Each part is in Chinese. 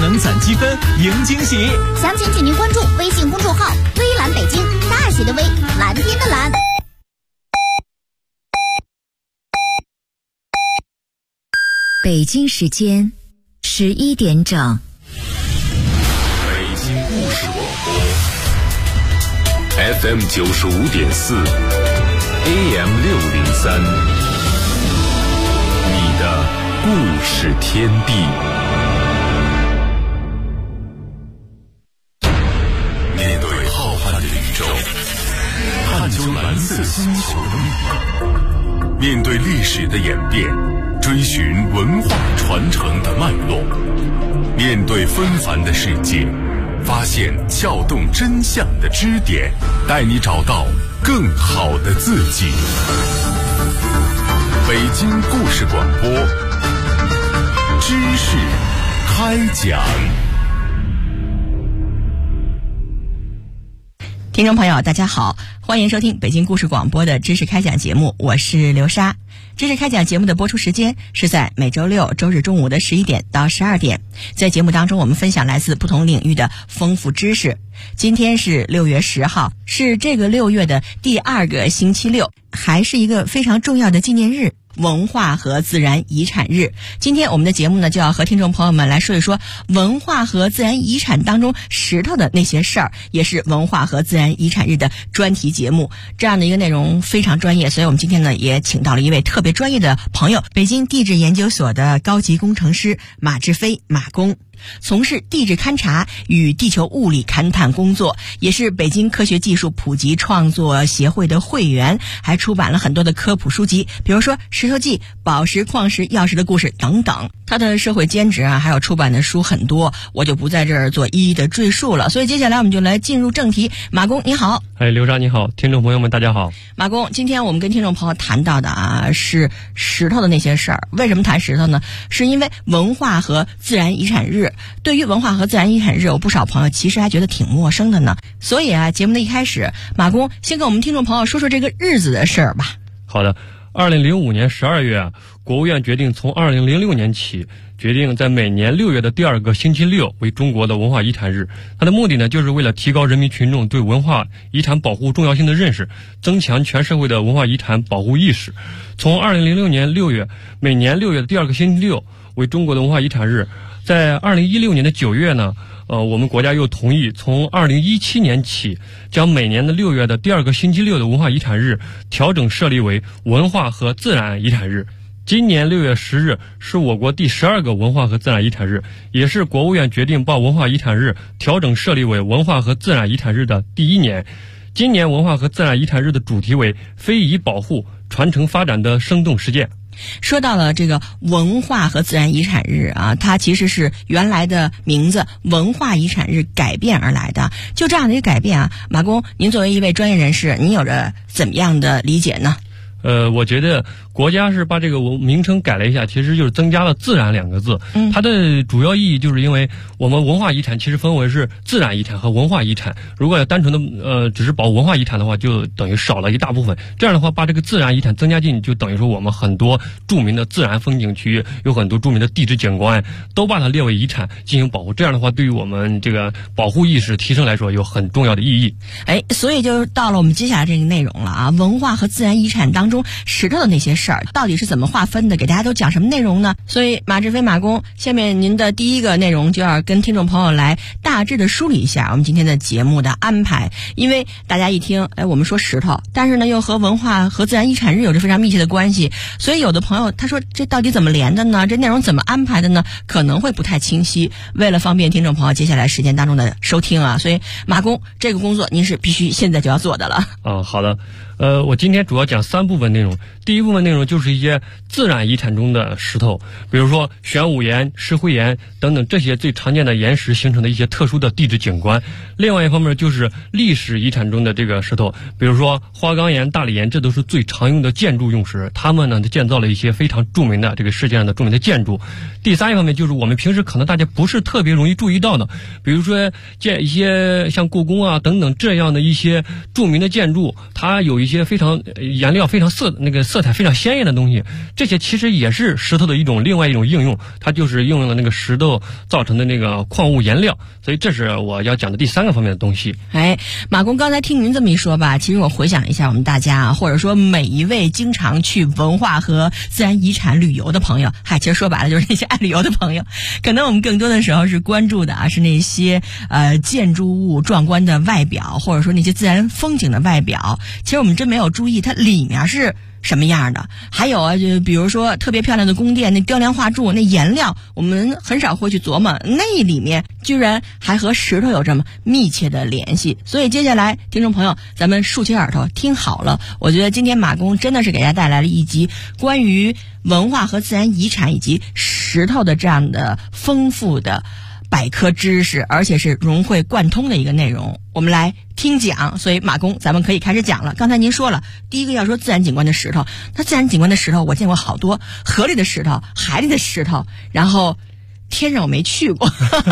能攒积分，赢惊喜。 详情请您关注微信公众号“微蓝北京”，大写的微，蓝天的蓝。 北京时间11点整。 北京故事广播 FM 95.4 AM 603，你的故事天地。面对浩瀚的宇宙，探究蓝色星球的秘密，面对历史的演变，追寻文化传承的脉络，面对纷繁的世界，发现撬动真相的支点，带你找到更好的自己。北京故事广播，知识开讲。 听众朋友大家好，欢迎收听北京故事广播的知识开讲节目，我是刘莎。知识开讲节目的播出时间是在每周六周日中午的11点到12点，在节目当中我们分享来自不同领域的丰富知识。今天是6月10号，是这个6月的第2个星期六，还是一个非常重要的纪念日，文化和自然遗产日。今天我们的节目呢，就要和听众朋友们来说一说文化和自然遗产当中石头的那些事儿，也是文化和自然遗产日的专题节目。这样的一个内容非常专业，所以我们今天呢也请到了一位特别专业的朋友，北京地质研究所的高级工程师马志飞马工。从事地质勘察与地球物理勘探工作，也是北京科学技术普及创作协会的会员，还出版了很多的科普书籍，比如说《石头记》《宝石矿石钥匙的故事》等等。他的社会兼职还有出版的书很多，我就不在这儿做一一的赘述了。所以接下来我们就来进入正题。马工你好。 刘莎你好，听众朋友们大家好。 马工，今天我们跟听众朋友谈到的是石头的那些事儿。为什么谈石头呢？是因为文化和自然遗产日。对于文化和自然遗产日，有不少朋友其实还觉得挺陌生的呢。所以节目的一开始，马工先跟我们听众朋友说说这个日子的事儿吧。 好的，2005年12月国务院决定从2006年起，决定在每年6月的第2个星期六为中国的文化遗产日。它的目的呢，就是为了提高人民群众对文化遗产保护重要性的认识，增强全社会的文化遗产保护意识。从2006年6月，每年6月的第2个星期六为中国的文化遗产日。在2016年的9月呢，我们国家又同意从2017年起，将每年的6月的第2个星期六的文化遗产日调整设立为文化和自然遗产日。今年6月10日是我国第12个文化和自然遗产日，也是国务院决定把文化遗产日调整设立为文化和自然遗产日的第1年。今年文化和自然遗产日的主题为非遗保护、传承发展的生动实践。 说到了这个文化和自然遗产日它其实是原来的名字文化遗产日改变而来的。就这样的一个改变马工，您作为一位专业人士，您有着怎么样的理解呢？ 我觉得国家是把这个名称改了一下，其实就是增加了自然2个字。它的主要意义就是因为我们文化遗产其实分为是自然遗产和文化遗产，如果要单纯的只是保文化遗产的话，就等于少了一大部分。这样的话把这个自然遗产增加进，就等于说我们很多著名的自然风景区，有很多著名的地质景观都把它列为遗产进行保护。这样的话对于我们这个保护意识提升来说有很重要的意义。 所以就到了我们接下来这个内容了文化和自然遗产当中石头的那些事儿到底是怎么划分的，给大家都讲什么内容呢？所以马志飞马工，下面您的第一个内容就要跟听众朋友来大致的梳理一下我们今天的节目的安排。因为大家一听我们说石头，但是呢又和文化和自然遗产日有着非常密切的关系，所以有的朋友他说这到底怎么连的呢？这内容怎么安排的呢？可能会不太清晰。为了方便听众朋友接下来时间当中的收听所以马工这个工作您是必须现在就要做的了。 好的。我今天主要讲3部分内容。第一部分内容就是一些自然遗产中的石头，比如说玄武岩、石灰岩等等这些最常见的岩石形成的一些特殊的地质景观。另外一方面就是历史遗产中的这个石头，比如说花岗岩、大理岩，这都是最常用的建筑用石，他们呢建造了一些非常著名的这个世界上的著名的建筑。第三一方面就是我们平时可能大家不是特别容易注意到的，比如说建一些像故宫等等这样的一些著名的建筑，它有一些非常颜料非常色色彩非常鲜艳的东西，这些其实也是石头的另外一种应用，它就是应用了那个石头造成的那个矿物颜料，所以这是我要讲的第3个方面的东西。 马工，刚才听您这么一说吧，其实我回想一下我们大家啊，或者说每一位经常去文化和自然遗产旅游的朋友，其实说白了就是那些爱旅游的朋友，可能我们更多的时候是关注的是那些建筑物壮观的外表，或者说那些自然风景的外表，其实我们真没有注意它里面是什么样的。还有啊，就比如说特别漂亮的宫殿，那雕梁画柱，那颜料我们很少会去琢磨，那里面居然还和石头有这么密切的联系。所以接下来听众朋友，咱们竖起耳朵听好了，我觉得今天马工真的是给大家带来了一集关于文化和自然遗产以及石头的这样的丰富的百科知识，而且是融会贯通的一个内容，我们来听讲。所以马工，咱们可以开始讲了。刚才您说了，第一个要说自然景观的石头，那自然景观的石头我见过好多，河里的石头，海里的石头，然后天上我没去过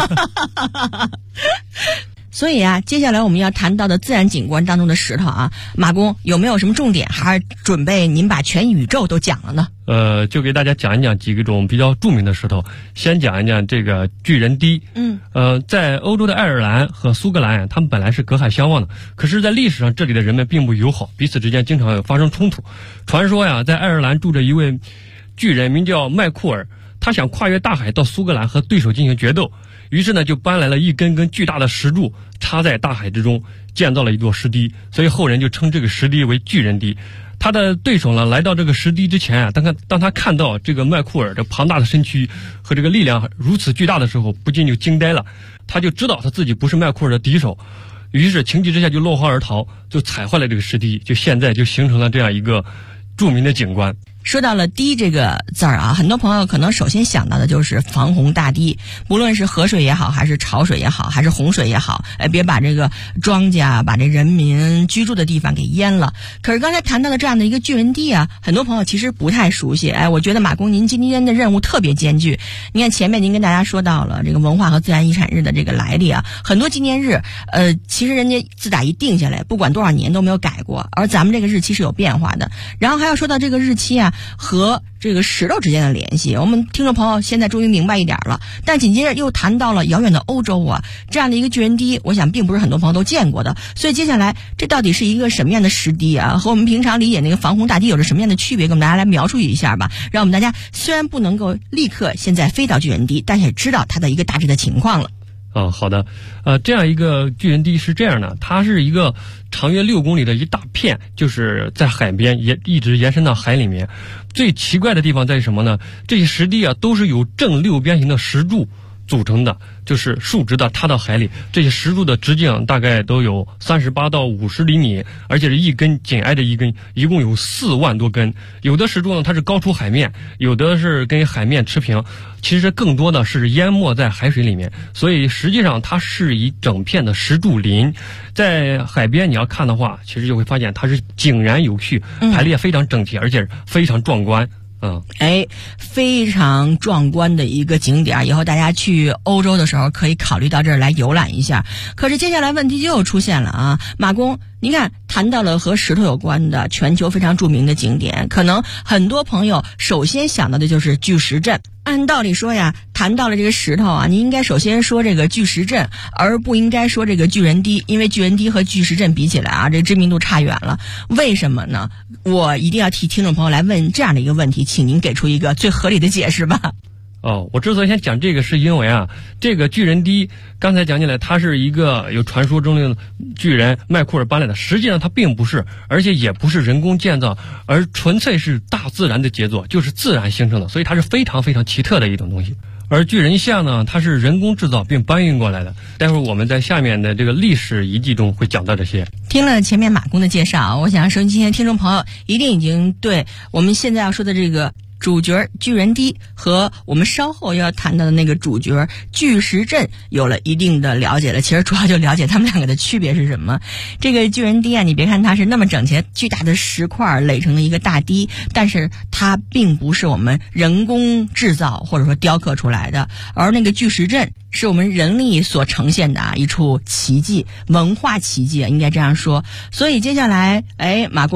所以啊，接下来我们要谈到的自然景观当中的石头啊，马工有没有什么重点，还是准备您把全宇宙都讲了呢？ 就给大家讲一讲几种比较著名的石头。先讲一讲这个巨人堤。在欧洲的爱尔兰和苏格兰，他们本来是隔海相望的，可是在历史上这里的人们并不友好，彼此之间经常有发生冲突。传说呀，在爱尔兰住着一位巨人，名叫麦库尔，他想跨越大海到苏格兰和对手进行决斗，于是呢就搬来了一根根巨大的石柱，插在大海之中，建造了一座石堤，所以后人就称这个石堤为巨人堤。他的对手呢，来到这个石堤之前啊，当他看到这个麦库尔这庞大的身躯和这个力量如此巨大的时候，不禁就惊呆了。他就知道他自己不是麦库尔的敌手，于是情急之下就落荒而逃，就踩坏了这个石堤，就现在就形成了这样一个著名的景观。 说到了堤这个字儿啊，很多朋友可能首先想到的就是防洪大堤，不论是河水也好，还是潮水也好，还是洪水也好，别把这个庄稼，把这人民居住的地方给淹了。可是刚才谈到的这样的一个巨人堤啊，很多朋友其实不太熟悉。我觉得马工您今天的任务特别艰巨。你看前面您跟大家说到了这个文化和自然遗产日的这个来历啊，很多纪念日其实人家自打一定下来，不管多少年都没有改过，而咱们这个日期是有变化的。然后还要说到这个日期啊和这个石头之间的联系，我们听众朋友现在终于明白一点了。但紧接着又谈到了遥远的欧洲啊，这样的一个巨人堤，我想并不是很多朋友都见过的。所以接下来这到底是一个什么样的石堤啊？和我们平常理解那个防洪大堤有着什么样的区别？给我们大家来描述一下吧，让我们大家虽然不能够立刻现在飞到巨人堤，但是也知道它的一个大致的情况了。 好的，这样一个巨人堤是这样的，它是一个长约6公里的一大片，就是在海边一直延伸到海里面。最奇怪的地方在于什么呢？这些石堤啊都是由正六边形的石柱组成的，就是竖直的插到海里。这些石柱的直径大概都有38到50厘米，而且是一根紧挨着一根，一共有4万多根。有的石柱呢它是高出海面，有的是跟海面持平，其实更多的是淹没在海水里面。所以实际上它是一整片的石柱林。在海边你要看的话，其实就会发现它是井然有序，排列非常整齐，而且非常壮观。 非常壮观的一个景点，以后大家去欧洲的时候可以考虑到这儿来游览一下。可是接下来问题又出现了啊，马工，您看谈到了和石头有关的全球非常著名的景点，可能很多朋友首先想到的就是巨石阵。按道理说呀，谈到了这个石头啊，你应该首先说这个巨石阵，而不应该说这个巨人堤，因为巨人堤和巨石阵比起来啊，这知名度差远了。为什么呢？我一定要替听众朋友来问这样的一个问题，请您给出一个最合理的解释吧。 我之所以先讲这个，是因为啊，这个巨人堤刚才讲起来，它是一个有传说中的巨人麦库尔搬来的，实际上它并不是，而且也不是人工建造，而纯粹是大自然的杰作，就是自然形成的，所以它是非常非常奇特的一种东西。而巨人像呢，它是人工制造并搬运过来的，待会儿我们在下面的这个历史遗迹中会讲到这些。 听了前面马工的介绍，我想收音机前的听众朋友一定已经对我们现在要说的这个主角巨人堤和我们稍后要谈到的那个主角巨石阵有了一定的了解了。其实主要就了解他们两个的区别是什么。这个巨人堤啊，你别看它是那么整齐巨大的石块垒成了一个大堤，但是它并不是我们人工制造或者说雕刻出来的，而那个巨石阵是我们人力所呈现的一处奇迹，文化奇迹应该这样说。所以接下来马工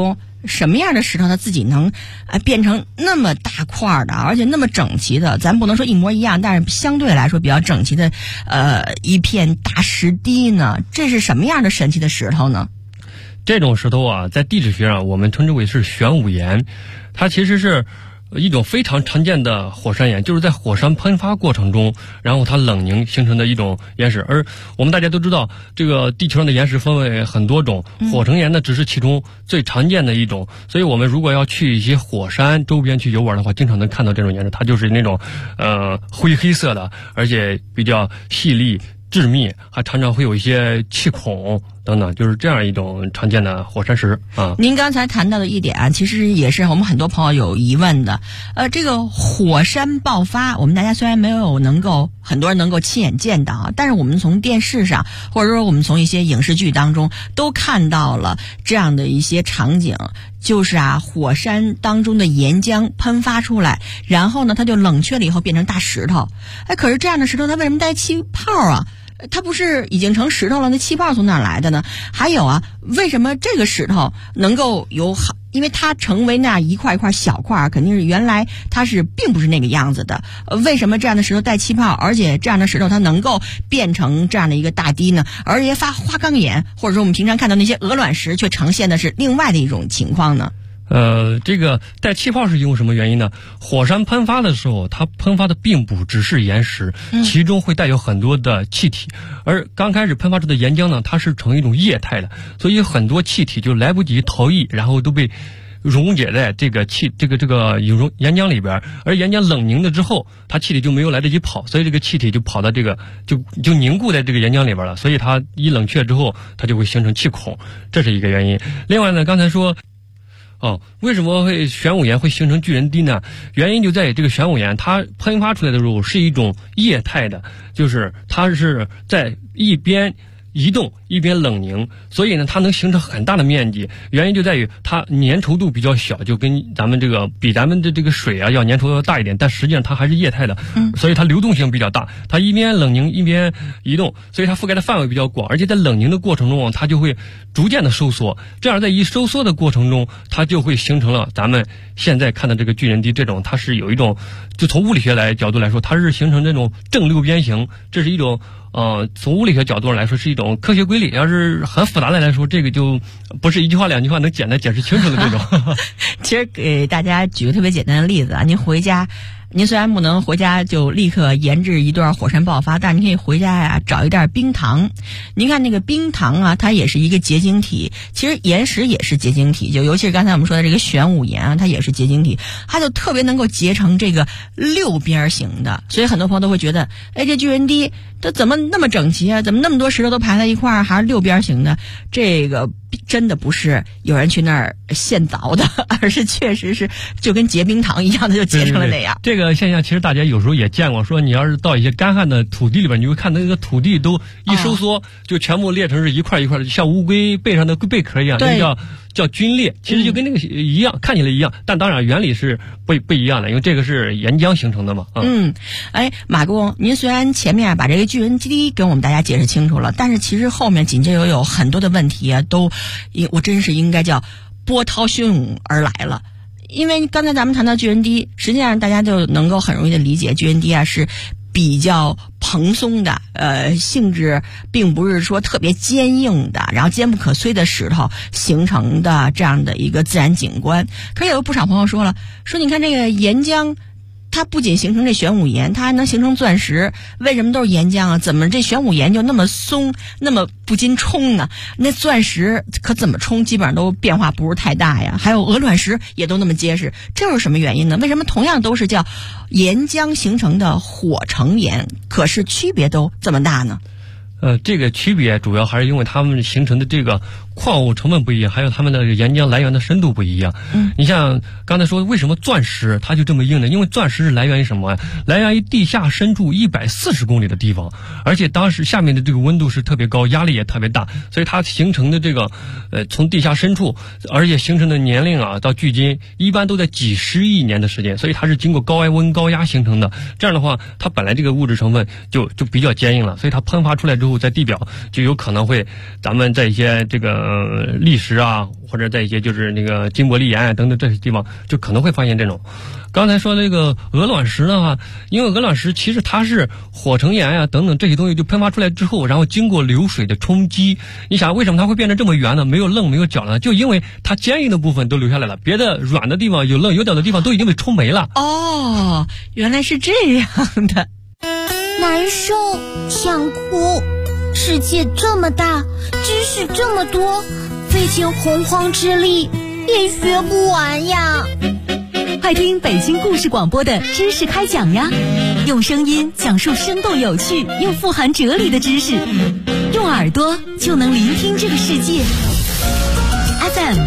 什么样的石头它自己能变成那么大块的，而且那么整齐的，咱不能说一模一样，但是相对来说比较整齐的一片大石堤呢？这是什么样的神奇的石头呢？ 这种石头啊，在地质学上我们称之为是玄武岩，它其实是一种非常常见的火山岩，就是在火山喷发过程中，然后它冷凝形成的一种岩石。而我们大家都知道，这个地球上的岩石分为很多种，火成岩呢只是其中最常见的一种。所以我们如果要去一些火山周边去游玩的话，经常能看到这种岩石，它就是那种灰黑色的，而且比较细粒致密，还常常会有一些气孔等等，就是这样一种常见的火山石啊。 您刚才谈到的一点啊，其实也是我们很多朋友有疑问的。这个火山爆发，我们大家虽然没有很多人能够亲眼见到啊，但是我们从电视上，或者说我们从一些影视剧当中都看到了这样的一些场景，就是火山当中的岩浆喷发出来，然后呢它就冷却了以后变成大石头。可是这样的石头它为什么带气泡啊？它不是已经成石头了，那气泡从哪来的呢？还有为什么这个石头能够因为它成为那一块一块小块，肯定是原来它并不是那个样子的。为什么这样的石头带气泡，而且这样的石头它能够变成这样的一个大堤呢？而且发花岗岩，或者说我们平常看到那些鹅卵石，却呈现的是另外的一种情况呢？ 这个带气泡是因为什么原因呢？火山喷发的时候，它喷发的并不只是岩石，其中会带有很多的气体，而刚开始喷发出的岩浆呢，它是呈一种液态的，所以很多气体就来不及逃逸，然后都被溶解在这个岩浆里边，而岩浆冷凝了之后，它气体就没有来得及跑，所以这个气体就跑到这个就凝固在这个岩浆里边了，所以它一冷却之后，它就会形成气孔，这是一个原因。另外呢，刚才说为什么玄武岩会形成巨人堤呢？原因就在于这个玄武岩它喷发出来的时候是一种液态的，就是它是在一边移动一边冷凝，所以呢它能形成很大的面积。原因就在于它粘稠度比较小，就跟比咱们的这个水要粘稠要大一点，但实际上它还是液态的，所以它流动性比较大，它一边冷凝一边移动，所以它覆盖的范围比较广，而且在冷凝的过程中它就会逐渐的收缩，这样在一收缩的过程中，它就会形成了咱们现在看的这个巨人堤。这种它是有一种，就从物理学角度来说，它是形成这种正六边形，这是一种从物理学角度上来说是一种科学规律，要是很复杂的来说，这个就不是一句话两句话能简单解释清楚的这种。 其实给大家举个特别简单的例子啊，您虽然不能回家就立刻研制一段火山爆发，但是你可以回家找一袋冰糖。您看那个冰糖它也是一个结晶体，其实岩石也是结晶体，就尤其是刚才我们说的这个玄武岩它也是结晶体，它就特别能够结成这个六边形的，所以很多朋友都会觉得，这巨人堤它怎么那么整齐啊？怎么那么多石头都排在一块儿，还是六边形的？这个真的不是有人去那儿现凿的，而是确实是就跟结冰糖一样的，就结成了那样。 这个现象其实大家有时候也见过，说你要是到一些干旱的土地里边，你会看到那个土地都一收缩，就全部裂成是一块一块的，像乌龟背上的贝壳一样，那叫龟裂，其实就跟那个一样，看起来一样，但当然原理是不一样的，因为这个是岩浆形成的嘛。 马工，您虽然前面把这个巨人堤跟我们大家解释清楚了，但是其实后面紧接着有很多的问题我真是应该叫波涛汹涌而来了。因为刚才咱们谈到巨人堤，实际上大家就能够很容易的理解，巨人堤是比较蓬松的，性质并不是说特别坚硬的，然后坚不可摧的石头形成的这样的一个自然景观。可是有不少朋友说你看这个岩浆，它不仅形成这玄武岩，它还能形成钻石，为什么都是岩浆啊？怎么这玄武岩就那么松，那么不经冲呢？那钻石可怎么冲，基本上都变化不是太大呀。还有鹅卵石也都那么结实，这是什么原因呢？为什么同样都是叫岩浆形成的火成岩，可是区别都这么大呢？ 这个区别主要还是因为它们形成的这个矿物成分不一样，还有它们的岩浆来源的深度不一样。你像刚才说为什么钻石它就这么硬呢？因为钻石是来源于什么？来源于地下深处140公里的地方，而且当时下面的这个温度是特别高，压力也特别大，所以它形成的这个从地下深处，而且形成的年龄到距今一般都在几十亿年的时间，所以它是经过高温高压形成的。这样的话，它本来这个物质成分就比较坚硬了，所以它喷发出来之后，在地表就有可能会咱们在一些这个砾石啊，或者在一些就是那个金伯利岩啊等等这些地方，就可能会发现这种。刚才说那个鹅卵石的话，因为鹅卵石其实它是火成岩啊等等这些东西就喷发出来之后，然后经过流水的冲击，你想为什么它会变得这么圆呢？没有棱没有角呢？就因为它坚硬的部分都留下来了，别的软的地方有棱有角的地方都已经被冲没了。 哦，原来是这样的。 难受，想哭。世界这么大，知识这么多，费尽洪荒之力也学不完呀。 快听北京故事广播的知识开讲呀，用声音讲述生动有趣又富含哲理的知识，用耳朵就能聆听这个世界。FM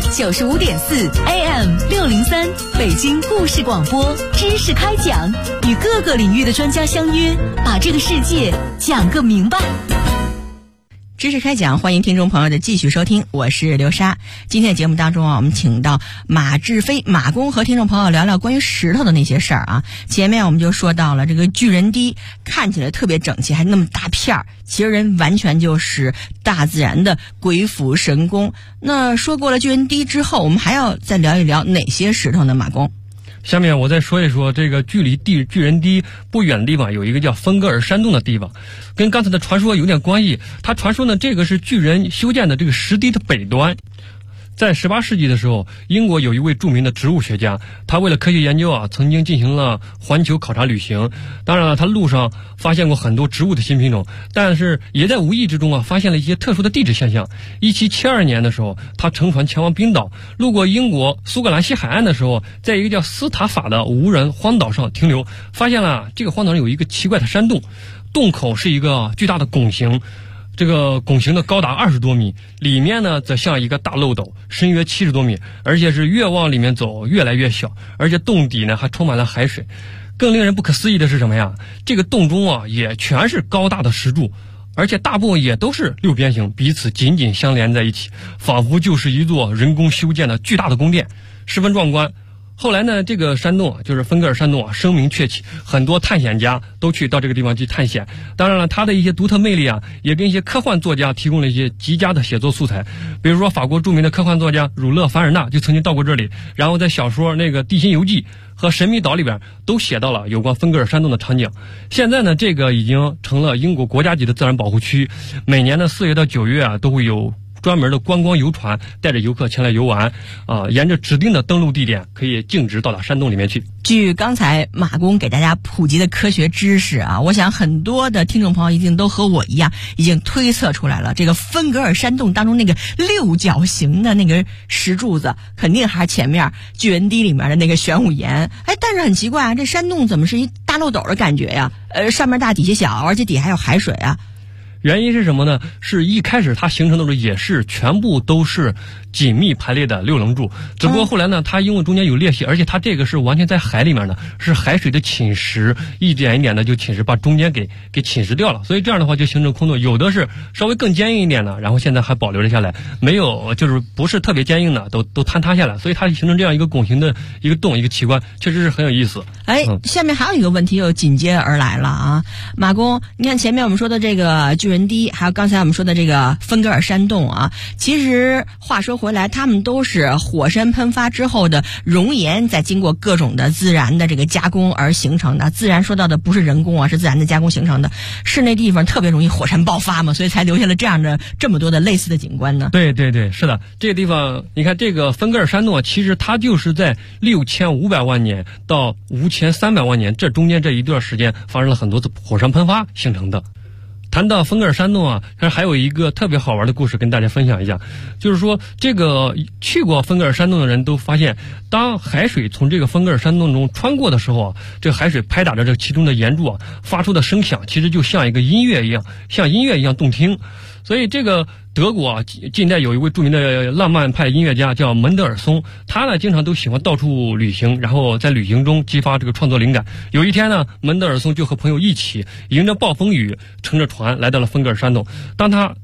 95.4 AM 603北京故事广播知识开讲，与各个领域的专家相约，把这个世界讲个明白。 知识开讲，欢迎听众朋友的继续收听，我是刘莎。今天的节目当中啊，我们请到马志飞马工和听众朋友聊聊关于石头的那些事儿啊。前面我们就说到了这个巨人堤，看起来特别整齐，还那么大片儿，其实人完全就是大自然的鬼斧神工。那说过了巨人堤之后，我们还要再聊一聊哪些石头呢？马工。 下面我再说一说这个距离巨人堤不远的地方有一个叫芬格尔山洞的地方，跟刚才的传说有点关系。他传说呢，这个是巨人修建的这个石堤的北端。在18世纪的时候，英国有一位著名的植物学家，他为了科学研究啊，曾经进行了环球考察旅行。当然了，他路上发现过很多植物的新品种，但是也在无意之中啊，发现了一些特殊的地质现象。1772年的时候，他乘船前往冰岛，路过英国苏格兰西海岸的时候，在一个叫斯塔法的无人荒岛上停留，发现了这个荒岛上有一个奇怪的山洞，洞口是一个巨大的拱形。这个拱形的高达20多米，里面呢则像一个大漏斗，深约70多米，而且是越往里面走越来越小，而且洞底呢还充满了海水。更令人不可思议的是什么呀？这个洞中啊也全是高大的石柱，而且大部分也都是六边形，彼此紧紧相连在一起，仿佛就是一座人工修建的巨大的宫殿，十分壮观。后来呢，这个山洞啊，就是芬格尔山洞啊，声名鹊起，很多探险家都去到这个地方去探险。当然了，它的一些独特魅力啊，也跟一些科幻作家提供了一些极佳的写作素材。比如说，法国著名的科幻作家儒勒·凡尔纳就曾经到过这里，然后在小说那个《地心游记》和《神秘岛》里边都写到了有关芬格尔山洞的场景。现在呢，这个已经成了英国国家级的自然保护区，每年的4月到9月啊，都会有专门的观光游船带着游客前来游玩沿着指定的登陆地点可以径直到达山洞里面去。 据刚才马工给大家普及的科学知识啊，我想很多的听众朋友一定都和我一样已经推测出来了，这个芬格尔山洞当中那个六角形的那个石柱子肯定还是前面巨人堤里面的那个玄武岩。但是很奇怪啊，这山洞怎么是一大漏斗的感觉呀？上面大底下小，而且底下还有海水啊。 原因是什么呢？是一开始它形成的时候也是全部都是紧密排列的六棱柱，只不过后来呢，它因为中间有裂隙，而且它这个是完全在海里面的，是海水的侵蚀，一点一点的就侵蚀，把中间给侵蚀掉了，所以这样的话就形成空洞。有的是稍微更坚硬一点的，然后现在还保留了下来，没有就是不是特别坚硬的都坍塌下来，所以它形成这样一个拱形的一个洞，一个奇观，确实是很有意思。 下面还有一个问题又紧接而来了啊，马工，你看前面我们说的这个巨人堤，还有刚才我们说的这个芬格尔山洞啊，其实话说回来，它们都是火山喷发之后的熔岩，再经过各种的自然的这个加工而形成的。自然说到的不是人工啊，是自然的加工形成的。是那地方特别容易火山爆发嘛，所以才留下了这么多的类似的景观呢。 对对对，是的，这个地方你看这个芬格尔山洞啊，其实它就是在6500万年到5300万年这中间这一段时间发生了很多次火山喷发形成的。谈到芬格尔山洞啊，还有一个特别好玩的故事跟大家分享一下，就是说这个去过芬格尔山洞的人都发现，当海水从这个芬格尔山洞中穿过的时候啊，这个海水拍打着这其中的岩柱啊，发出的声响其实就像一个音乐一样，像音乐一样动听。所以这个德国啊，近代有一位著名的浪漫派音乐家叫门德尔松，他呢经常都喜欢到处旅行，然后在旅行中激发这个创作灵感。有一天呢，门德尔松就和朋友一起迎着暴风雨乘着船来到了芬格尔山洞。当他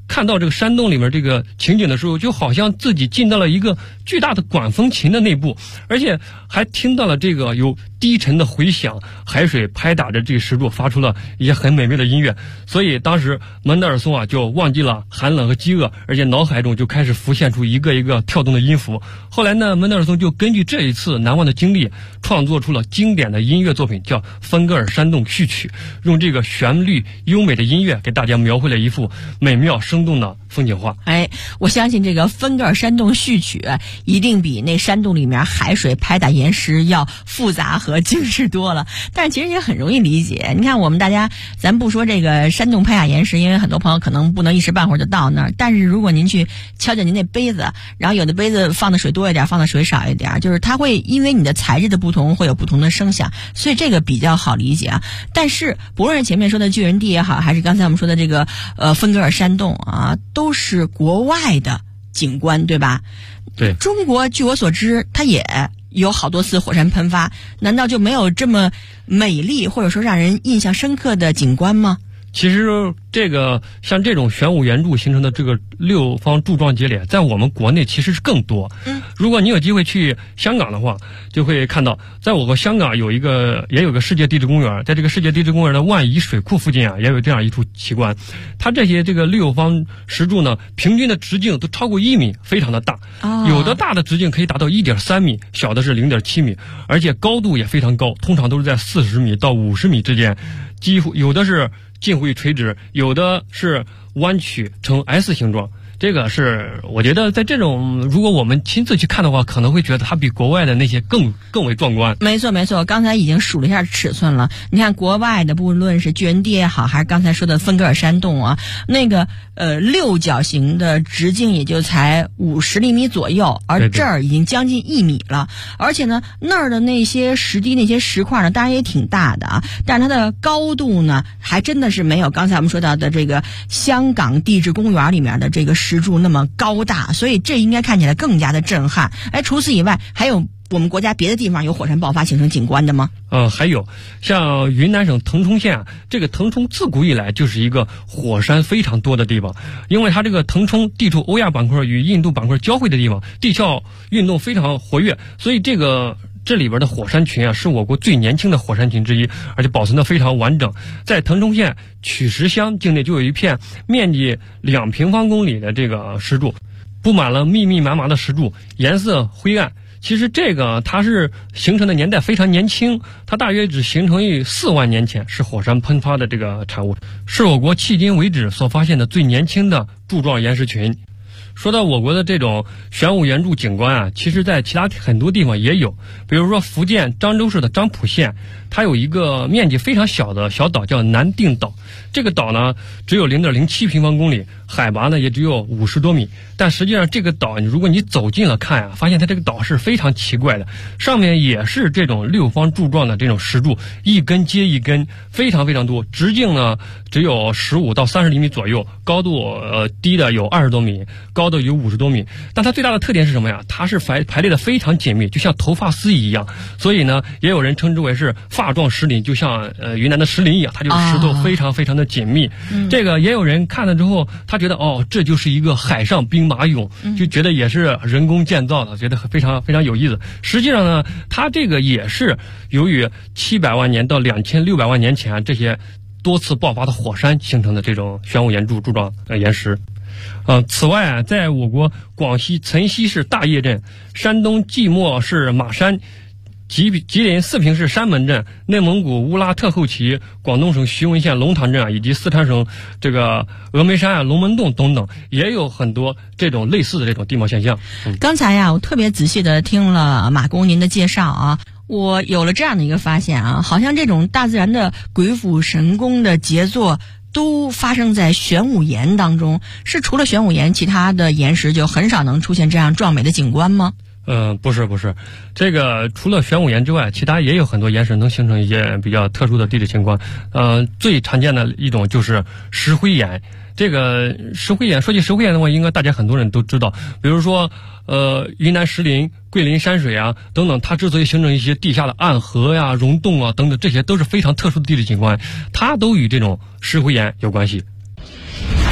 看到这个山洞里面这个情景的时候，就好像自己进到了一个巨大的管风琴的内部，而且还听到了这个有低沉的回响，海水拍打着这个石柱，发出了一些很美妙的音乐。所以当时门德尔松啊就忘记了寒冷和饥饿，而且脑海中就开始浮现出一个一个跳动的音符。后来呢，门德尔松就根据这一次难忘的经历，创作出了经典的音乐作品，叫《芬格尔山洞序曲》，用这个旋律优美的音乐给大家描绘了一幅美妙生动的风景画。 我相信这个芬格尔山洞序曲一定比那山洞里面海水拍打岩石要复杂和精致多了，但是其实也很容易理解。你看我们大家，咱不说这个山洞拍打岩石，因为很多朋友可能不能一时半会儿就到那儿，但是如果您去敲敲您那杯子，然后有的杯子放的水多一点，放的水少一点，就是它会因为你的材质的不同会有不同的声响，所以这个比较好理解啊。但是不论是前面说的巨人地也好，还是刚才我们说的这个芬格尔山洞啊，都是国外的景观，对吧？ 对， 中国据我所知，它也有好多次火山喷发，难道就没有这么美丽或者说让人印象深刻的景观吗？ 其实这个像这种玄武岩柱形成的这个六方柱状节点，在我们国内其实是更多。如果你有机会去香港的话，就会看到，在我国香港也有一个世界地质公园，在这个世界地质公园的万宜水库附近啊，也有这样一处奇观。它这些这个六方石柱呢，平均的直径都超过1米，非常的大。有的大的直径可以达到1.3米，小的是0.7米，而且高度也非常高，通常都是在40米到50米之间，几乎有的是近乎于垂直，有的是弯曲成 S 形状。这个是我觉得在这种如果我们亲自去看的话，可能会觉得它比国外的那些更为壮观。 没错没错，刚才已经数了一下尺寸了。你看国外的不论是巨人地也好，还是刚才说的芬格尔山洞啊，那个六角形的直径也就才50厘米左右，而这儿已经将近1米了。而且呢，那儿的那些石滴那些石块呢，当然也挺大的啊，但是它的高度呢，还真的是没有刚才我们说到的这个香港地质公园里面的这个石柱那么高大，所以这应该看起来更加的震撼。除此以外，还有我们国家别的地方有火山爆发形成景观的吗？ 还有像云南省腾冲县，这个腾冲自古以来就是一个火山非常多的地方，因为它这个腾冲地处欧亚板块与印度板块交汇的地方，地壳运动非常活跃，所以这里边的火山群啊，是我国最年轻的火山群之一，而且保存的非常完整。在腾冲县曲石乡境内就有一片面积2平方公里的这个石柱，布满了密密麻麻的石柱，颜色灰暗。其实这个它是形成的年代非常年轻，它大约只形成于4万年前，是火山喷发的这个产物，是我国迄今为止所发现的最年轻的柱状岩石群。说到我国的这种玄武岩柱景观啊，其实在其他很多地方也有，比如说福建漳州市的漳浦县，它有一个面积非常小的小岛叫南定岛。这个岛呢只有0.07平方公里，海拔呢也只有50多米，但实际上这个岛如果你走近了看啊，发现它这个岛是非常奇怪的，上面也是这种六方柱状的这种石柱，一根接一根，非常非常多，直径呢只有15到30厘米左右，高度低的有20多米，高的有50多米。但它最大的特点是什么呀？它是排列的非常紧密，就像头发丝一样，所以呢也有人称之为是发状石林，就像云南的石林一样，它就是石头非常非常的紧密。这个也有人看了之后，他觉得这就是一个海上兵马俑，就觉得也是人工建造的，觉得非常非常有意思。实际上呢，它这个也是由于700万年到2600万年前这些多次爆发的火山形成的这种玄武岩柱状岩石。此外啊，在我国广西岑溪市大叶镇、山东即墨市马山、吉林四平市山门镇、内蒙古乌拉特后旗、广东省徐闻县龙塘镇啊，以及四川省这个峨眉山啊、龙门洞等等，也有很多这种类似的这种地貌现象。 刚才呀，我特别仔细的听了马工您的介绍啊，我有了这样的一个发现啊，好像这种大自然的鬼斧神工的杰作都发生在玄武岩当中，是除了玄武岩，其他的岩石就很少能出现这样壮美的景观吗？ 不是，这个除了玄武岩之外，其他也有很多岩石能形成一些比较特殊的地质情况。最常见的一种就是石灰岩。这个石灰岩，说起石灰岩的话，应该大家很多人都知道，比如说云南石林、桂林山水啊等等，它之所以形成一些地下的暗河呀、溶洞啊等等，这些都是非常特殊的地质景观，它都与这种石灰岩有关系。 石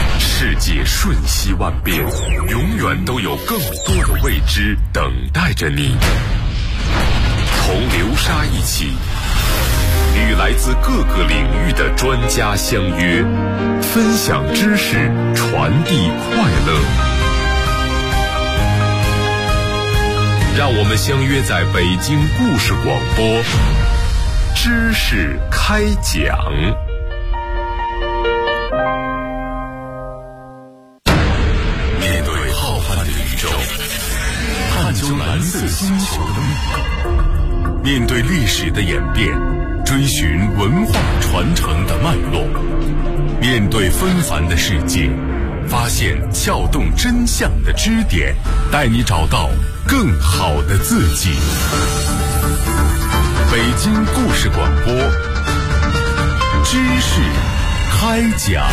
世界瞬息万变，永远都有更多的未知等待着你。同流沙一起，与来自各个领域的专家相约，分享知识，传递快乐。让我们相约在北京故事广播，知识开讲。面对浩瀚的宇宙，探究蓝色星球的密码，面对历史的演变，追寻文化传承的脉络，面对纷繁的世界，发现撬动真相的支点，带你找到更好的自己。北京故事广播，知识开讲。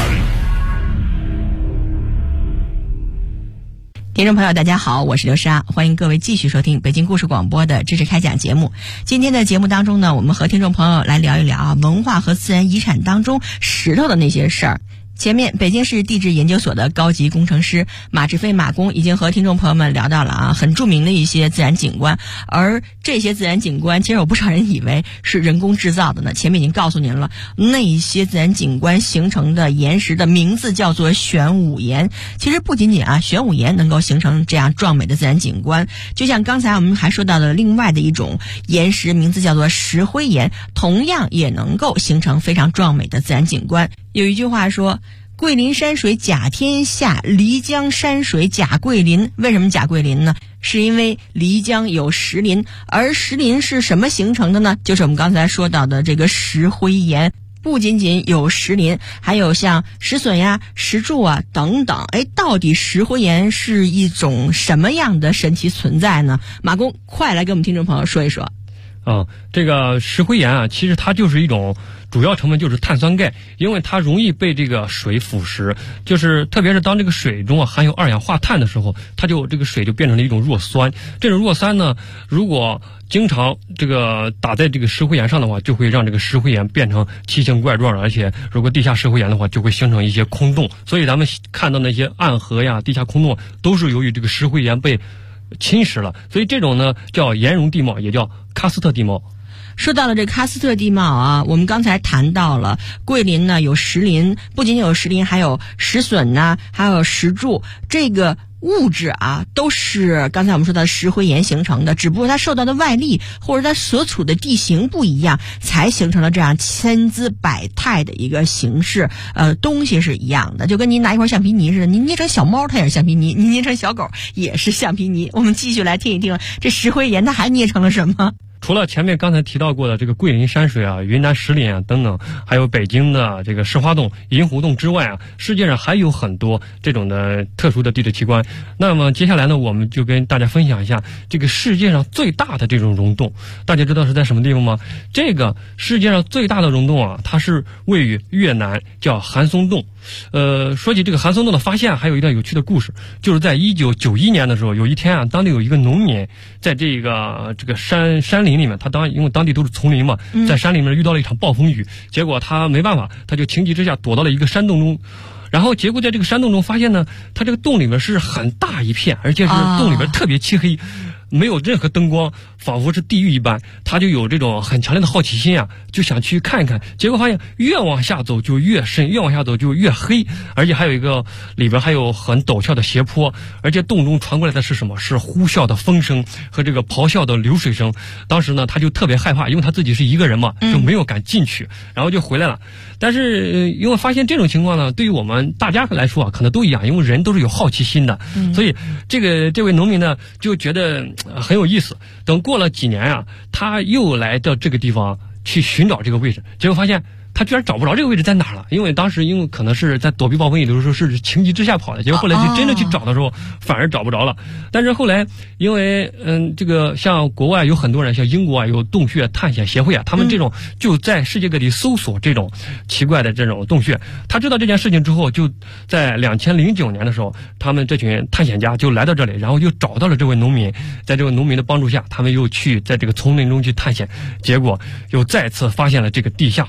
听众朋友大家好，我是刘莎，欢迎各位继续收听北京故事广播的知识开讲节目。今天的节目当中呢，我们和听众朋友来聊一聊文化和自然遗产当中石头的那些事儿。前面北京市地质研究所的高级工程师马志飞马工已经和听众朋友们聊到了很著名的一些自然景观，而这些自然景观其实有不少人以为是人工制造的呢。前面已经告诉您了，那一些自然景观形成的岩石的名字叫做玄武岩。其实不仅仅玄武岩能够形成这样壮美的自然景观，就像刚才我们还说到的另外的一种岩石，名字叫做石灰岩，同样也能够形成非常壮美的自然景观。有一句话说，桂林山水甲天下，漓江山水甲桂林。为什么甲桂林呢？是因为漓江有石林，而石林是什么形成的呢？就是我们刚才说到的这个石灰岩。不仅仅有石林，还有像石笋呀、石柱啊等等。到底石灰岩是一种什么样的神奇存在呢？马工，快来给我们听众朋友说一说。 这个石灰岩其实它就是一种主要成分就是碳酸钙，因为它容易被这个水腐蚀，就是特别是当这个水中含有二氧化碳的时候，它就这个水就变成了一种弱酸。这种弱酸呢，如果经常这个打在这个石灰岩上的话，就会让这个石灰岩变成奇形怪状，而且如果地下石灰岩的话，就会形成一些空洞。所以咱们看到那些暗河呀、地下空洞，都是由于这个石灰岩被侵蚀了，所以这种呢叫岩溶地貌，也叫喀斯特地貌。 说到了这喀斯特地貌我们刚才谈到了桂林呢有石林，不仅有石林，还有石笋呢，还有石柱，这个物质都是刚才我们说的石灰岩形成的，只不过它受到的外力或者它所处的地形不一样，才形成了这样千姿百态的一个形式。东西是一样的，就跟您拿一块橡皮泥似的，您捏成小猫它也是橡皮泥，您捏成小狗也是橡皮泥。我们继续来听一听这石灰岩它还捏成了什么。 除了前面刚才提到过的这个桂林山水云南石林等等，还有北京的这个石花洞、银湖洞之外世界上还有很多这种的特殊的地质奇观。那么接下来呢，我们就跟大家分享一下这个世界上最大的这种溶洞。大家知道是在什么地方吗？这个世界上最大的溶洞它是位于越南，叫韩松洞。说起这个韩松洞的发现，还有一段有趣的故事，就是在1991年的时候，有一天当地有一个农民在这个山林里面，因为当地都是丛林嘛，在山里面遇到了一场暴风雨，结果他没办法，他就情急之下躲到了一个山洞中。然后结果在这个山洞中发现呢，它这个洞里面是很大一片，而且是洞里面特别漆黑，没有任何灯光，仿佛是地狱一般。他就有这种很强烈的好奇心就想去看一看。结果发现越往下走就越深，越往下走就越黑，而且还有一个里边还有很陡峭的斜坡，而且洞中传过来的是什么？是呼啸的风声和这个咆哮的流水声。当时呢，他就特别害怕，因为他自己是一个人嘛，就没有敢进去，然后就回来了。但是因为发现这种情况呢，对于我们大家来说可能都一样，因为人都是有好奇心的，所以这位农民呢就觉得很有意思。等过了几年他又来到这个地方去寻找这个位置，结果发现他居然找不着这个位置在哪儿了。因为当时可能是在躲避暴风雨的时候是情急之下跑的，结果后来就真的去找的时候反而找不着了。但是后来因为这个像国外有很多人，像英国有洞穴探险协会他们这种就在世界各地搜索这种奇怪的这种洞穴。他知道这件事情之后，就在2009年的时候，他们这群探险家就来到这里，然后又找到了这位农民。在这位农民的帮助下，他们又去在这个丛林中去探险，结果又再次发现了这个地下洞穴。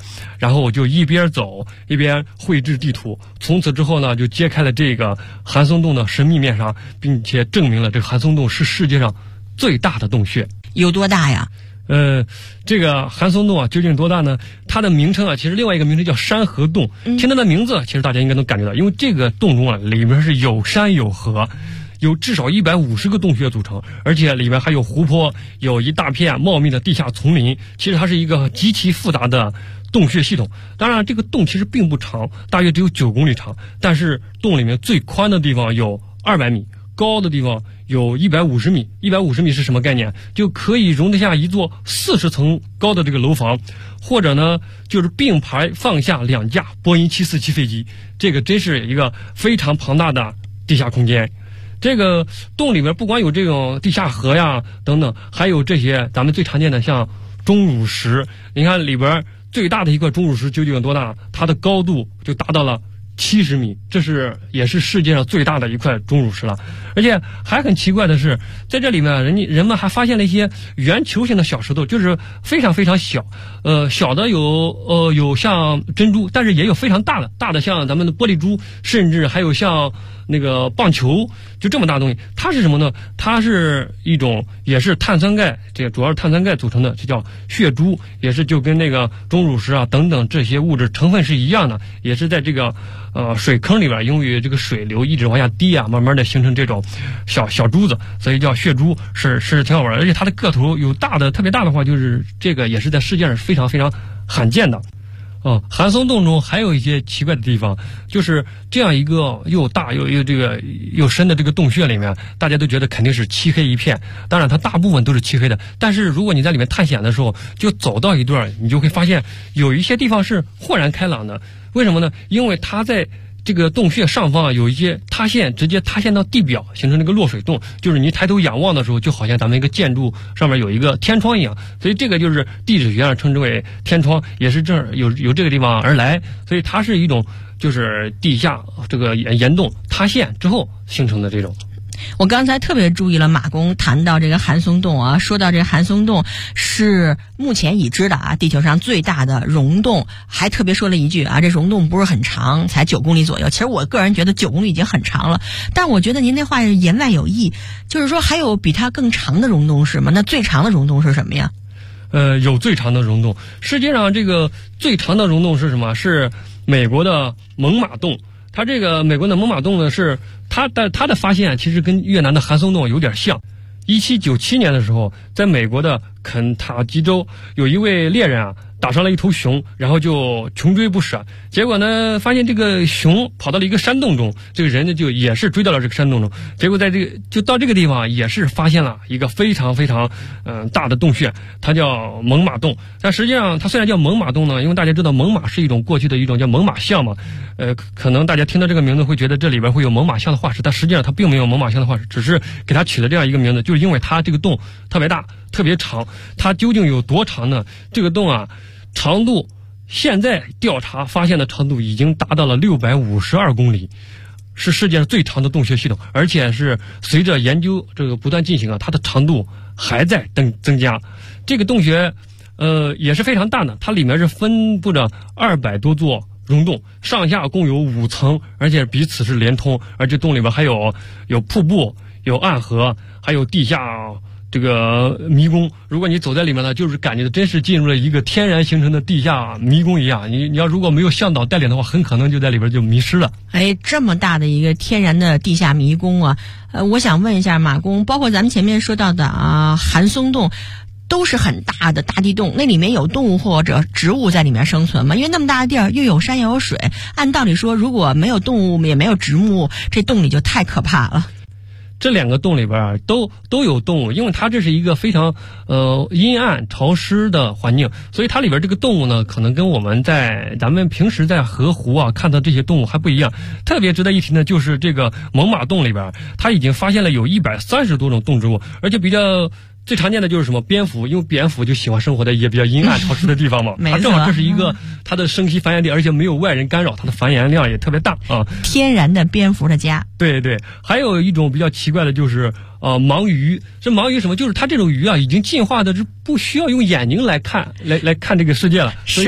然后我就一边走一边绘制地图，从此之后呢，就揭开了这个韩松洞的神秘面纱，并且证明了这个韩松洞是世界上最大的洞穴。 有多大呀？ 这个韩松洞啊，究竟多大呢？它的名称啊，其实另外一个名称叫山河洞。听它的名字，其实大家应该能感觉到，因为这个洞中啊，里面是有山有河，有至少150个洞穴组成，而且里面还有湖泊，有一大片茂密的地下丛林。其实它是一个极其复杂的洞穴系统。当然，这个洞其实并不长，大约只有9公里长，但是洞里面最宽的地方有200米，高的地方有150米。150米是什么概念？就可以容得下一座40层高的这个楼房，或者呢，就是并排放下2架波音747飞机。这个真是一个非常庞大的地下空间。这个洞里面不光有这种地下河呀等等，还有这些咱们最常见的像钟乳石。你看里边最大的一块钟乳石究竟有多大？它的高度就达到了70米，这也是世界上最大的一块钟乳石了。而且还很奇怪的是，在这里面人们还发现了一些圆球形的小石头，就是非常非常小，小的有像珍珠，但是也有非常大的像咱们的玻璃珠，甚至还有像那个棒球，就这么大的东西。它是什么呢？它是一种也是碳酸钙，这个主要是碳酸钙组成的，这叫血珠，也是就跟那个钟乳石啊等等这些物质成分是一样的，也是在这个水坑里边，因为这个水流一直往下滴啊，慢慢的形成这种小珠子，所以叫血珠，是挺好玩的。而且它的个头有大的，特别大的话，就是这个也是在世界上非常非常罕见的。韩松洞中还有一些奇怪的地方，就是这样一个又大又深的这个洞穴里面，大家都觉得肯定是漆黑一片。当然它大部分都是漆黑的，但是如果你在里面探险的时候，就走到一段，你就会发现有一些地方是豁然开朗的。为什么呢？因为它在这个洞穴上方啊，有一些塌陷，直接塌陷到地表，形成那个落水洞，就是你抬头仰望的时候，就好像咱们一个建筑上面有一个天窗一样。所以这个就是地质学上称之为天窗，也是这儿有这个地方而来。所以它是一种就是地下这个岩洞塌陷之后形成的这种。 我刚才特别注意了马工谈到这个韩松洞啊，说到这个韩松洞是目前已知的啊地球上最大的溶洞，还特别说了一句啊，这溶洞不是很长，才9公里左右。其实我个人觉得9公里已经很长了，但我觉得您那话是言外有意，就是说还有比它更长的溶洞是吗？那最长的溶洞是什么呀？ 有最长的溶洞。世界上这个最长的溶洞是什么？是美国的猛犸洞。它这个美国的猛犸洞呢，是它的发现其实跟越南的韩松洞有点像。1797年的时候，在美国的肯塔基州，有一位猎人啊打伤了一头熊，然后就穷追不舍。结果呢，发现这个熊跑到了一个山洞中，这个人呢就也是追到了这个山洞中。结果就到这个地方也是发现了一个非常非常大的洞穴，它叫猛犸洞。但实际上它虽然叫猛犸洞呢，因为大家知道猛犸是一种过去的一种叫猛犸象嘛，可能大家听到这个名字会觉得这里边会有猛犸象的化石，但实际上它并没有猛犸象的化石，只是给它取了这样一个名字，就是因为它这个洞特别大特别长。它究竟有多长呢？这个洞啊长度现在调查发现的长度已经达到了652公里，是世界上最长的洞穴系统，而且是随着研究这个不断进行啊，它的长度还在增加。这个洞穴也是非常大的，它里面是分布着200多座溶洞，上下共有5层，而且彼此是连通。而这洞里边还有瀑布，有暗河，还有地下这个迷宫。如果你走在里面呢，就是感觉真是进入了一个天然形成的地下迷宫一样。你要如果没有向导带领的话，很可能就在里边就迷失了。 哎，这么大的一个天然的地下迷宫啊！我想问一下马工，包括咱们前面说到的啊，韩松洞都是很大的大地洞，那里面有动物或者植物在里面生存吗？因为那么大的地儿，又有山又有水，按道理说，如果没有动物也没有植物，这洞里就太可怕了。 这2个洞里边啊，都有动物，因为它这是一个非常阴暗潮湿的环境，所以它里边这个动物呢，可能跟我们咱们平时在河湖啊看到这些动物还不一样。特别值得一提呢，就是这个猛犸洞里边，它已经发现了有130多种动植物，而且比较最常见的就是什么蝙蝠，因为蝙蝠就喜欢生活在一些比较阴暗潮湿的地方嘛。它正好这是一个它的生息繁衍地，而且没有外人干扰，它的繁衍量也特别大啊。 天然的蝙蝠的家。对对，还有一种比较奇怪的就是盲鱼。这盲鱼什么？就是它这种鱼啊，已经进化的是不需要用眼睛来看这个世界了。 是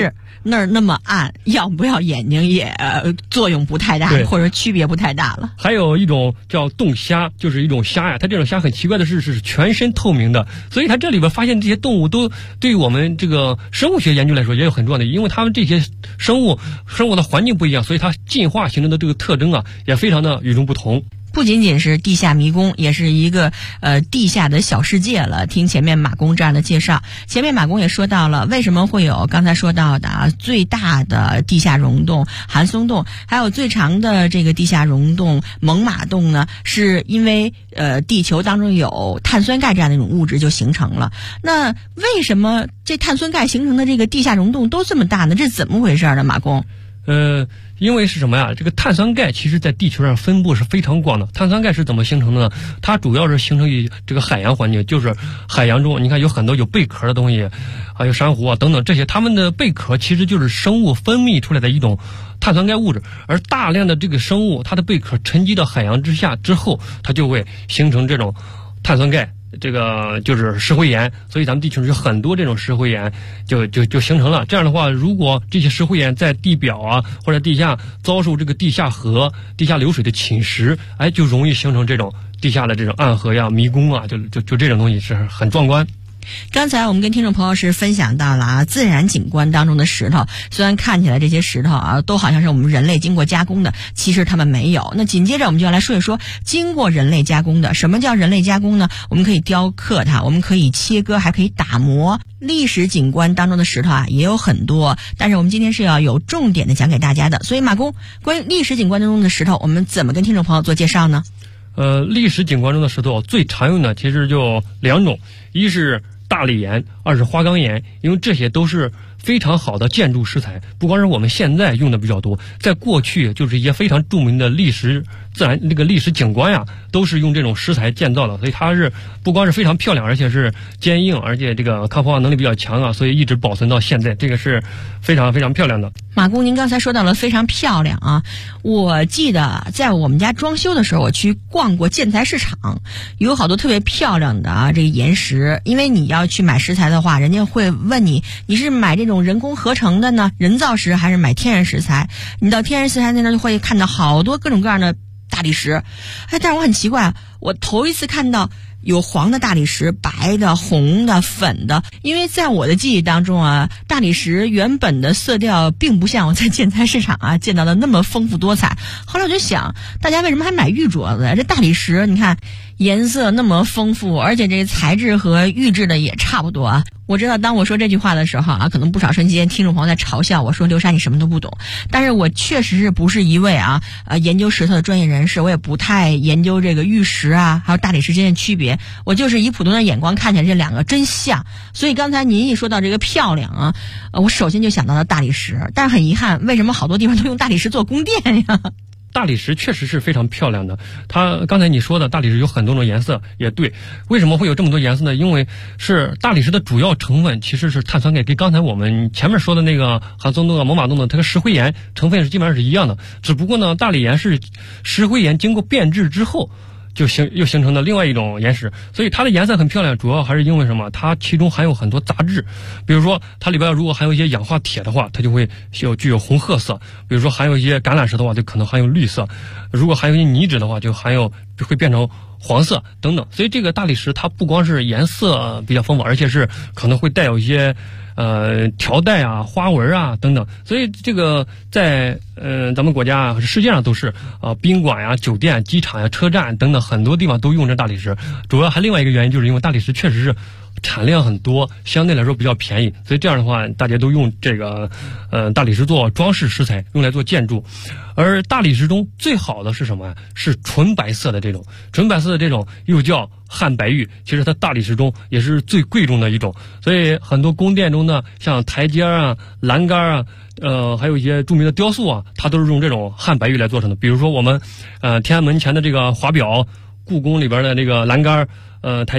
那儿那么暗，要不要眼睛也作用不太大，或者区别不太大了。 还有一种叫冻虾，就是一种虾呀，它这种虾很奇怪的是全身透明的，所以它这里边发现这些动物都对于我们这个生物学研究来说也有很重要的，因为它们这些生物的环境不一样，所以它进化形成的这个特征啊也非常的与众不同。 不仅仅是地下迷宫，也是一个地下的小世界了。听前面马工这样的介绍，前面马工也说到了为什么会有刚才说到的最大的地下溶洞韩松洞，还有最长的这个地下溶洞猛犸洞呢，是因为地球当中有碳酸钙这样的一种物质就形成了。那为什么这碳酸钙形成的这个地下溶洞都这么大呢？这是怎么回事呢？马工？ 因为是什么呀？这个碳酸钙其实在地球上分布是非常广的。碳酸钙是怎么形成的呢？它主要是形成于这个海洋环境，就是海洋中，你看有很多有贝壳的东西，还有珊瑚啊等等这些，它们的贝壳其实就是生物分泌出来的一种碳酸钙物质，而大量的这个生物，它的贝壳沉积到海洋之下之后，它就会形成这种碳酸钙。这个就是石灰岩，所以咱们地球上有很多这种石灰岩就形成了。这样的话，如果这些石灰岩在地表啊或者地下遭受这个地下河、地下流水的侵蚀，就容易形成这种地下的这种暗河呀、迷宫啊，就这种东西是很壮观。 刚才我们跟听众朋友是分享到了自然景观当中的石头，虽然看起来这些石头都好像是我们人类经过加工的，其实它们没有。那紧接着我们就要来说一说经过人类加工的。什么叫人类加工呢？我们可以雕刻它，我们可以切割，还可以打磨。历史景观当中的石头也有很多，但是我们今天是要有重点的讲给大家的。所以马工，关于历史景观当中的石头，我们怎么跟听众朋友做介绍呢？ 历史景观中的石头最常用的其实就两种，一是大理岩，二是花岗岩，因为这些都是非常好的建筑石材，不光是我们现在用的比较多，在过去就是一些非常著名的历史景观呀，都是用这种石材建造的，所以它是不光是非常漂亮，而且是坚硬，而且这个抗风化能力比较强啊，所以一直保存到现在，这个是非常非常漂亮的。 马工，您刚才说到了非常漂亮啊，我记得在我们家装修的时候，我去逛过建材市场，有好多特别漂亮的这个岩石，因为你要去买石材的话，人家会问你是买这种人工合成的呢，人造石，还是买天然石材？你到天然石材那就会看到好多各种各样的大理石，但是我很奇怪，我头一次看到有黄的大理石、白的、红的、粉的，因为在我的记忆当中大理石原本的色调并不像我在建材市场见到的那么丰富多彩。后来我就想，大家为什么还买玉镯子？这大理石你看颜色那么丰富，而且这个材质和玉质的也差不多啊。我知道当我说这句话的时候可能不少瞬间听众朋友在嘲笑我说刘莎你什么都不懂，但是我确实是不是一位研究石头的专业人士，我也不太研究这个玉石还有大理石之间的区别，我就是以普通的眼光看起来这两个真像。所以刚才您一说到这个漂亮我首先就想到了大理石，但是很遗憾，为什么好多地方都用大理石做宫殿呀？ 大理石确实是非常漂亮的，它刚才你说的大理石有很多种颜色，也对。为什么会有这么多颜色呢？因为是大理石的主要成分其实是碳酸钙，跟刚才我们前面说的那个韩松洞猛犸洞的这个石灰岩成分是基本上是一样的，只不过呢大理岩是石灰岩经过变质之后又形成的另外一种岩石，所以它的颜色很漂亮，主要还是因为什么？它其中含有很多杂质，比如说它里边如果含有一些氧化铁的话，它就会具有红褐色；比如说含有一些橄榄石的话，就可能含有绿色；如果含有一些泥质的话，就会变成黄色等等。所以这个大理石它不光是颜色比较丰富，而且是可能会带有一些条带花纹等等，所以这个在咱们国家世界上都是宾馆酒店、机场车站等等很多地方都用这大理石。主要还另外一个原因就是因为大理石确实是产量很多，相对来说比较便宜，所以这样的话大家都用这个大理石做装饰石材，用来做建筑。而大理石中最好的是什么呀？是纯白色的这种，纯白色的这种又叫汉白玉，其实它大理石中也是最贵重的一种，所以很多宫殿中呢，像台阶栏杆还有一些著名的雕塑它都是用这种汉白玉来做成的。比如说我们天安门前的这个华表，故宫里边的这个栏杆台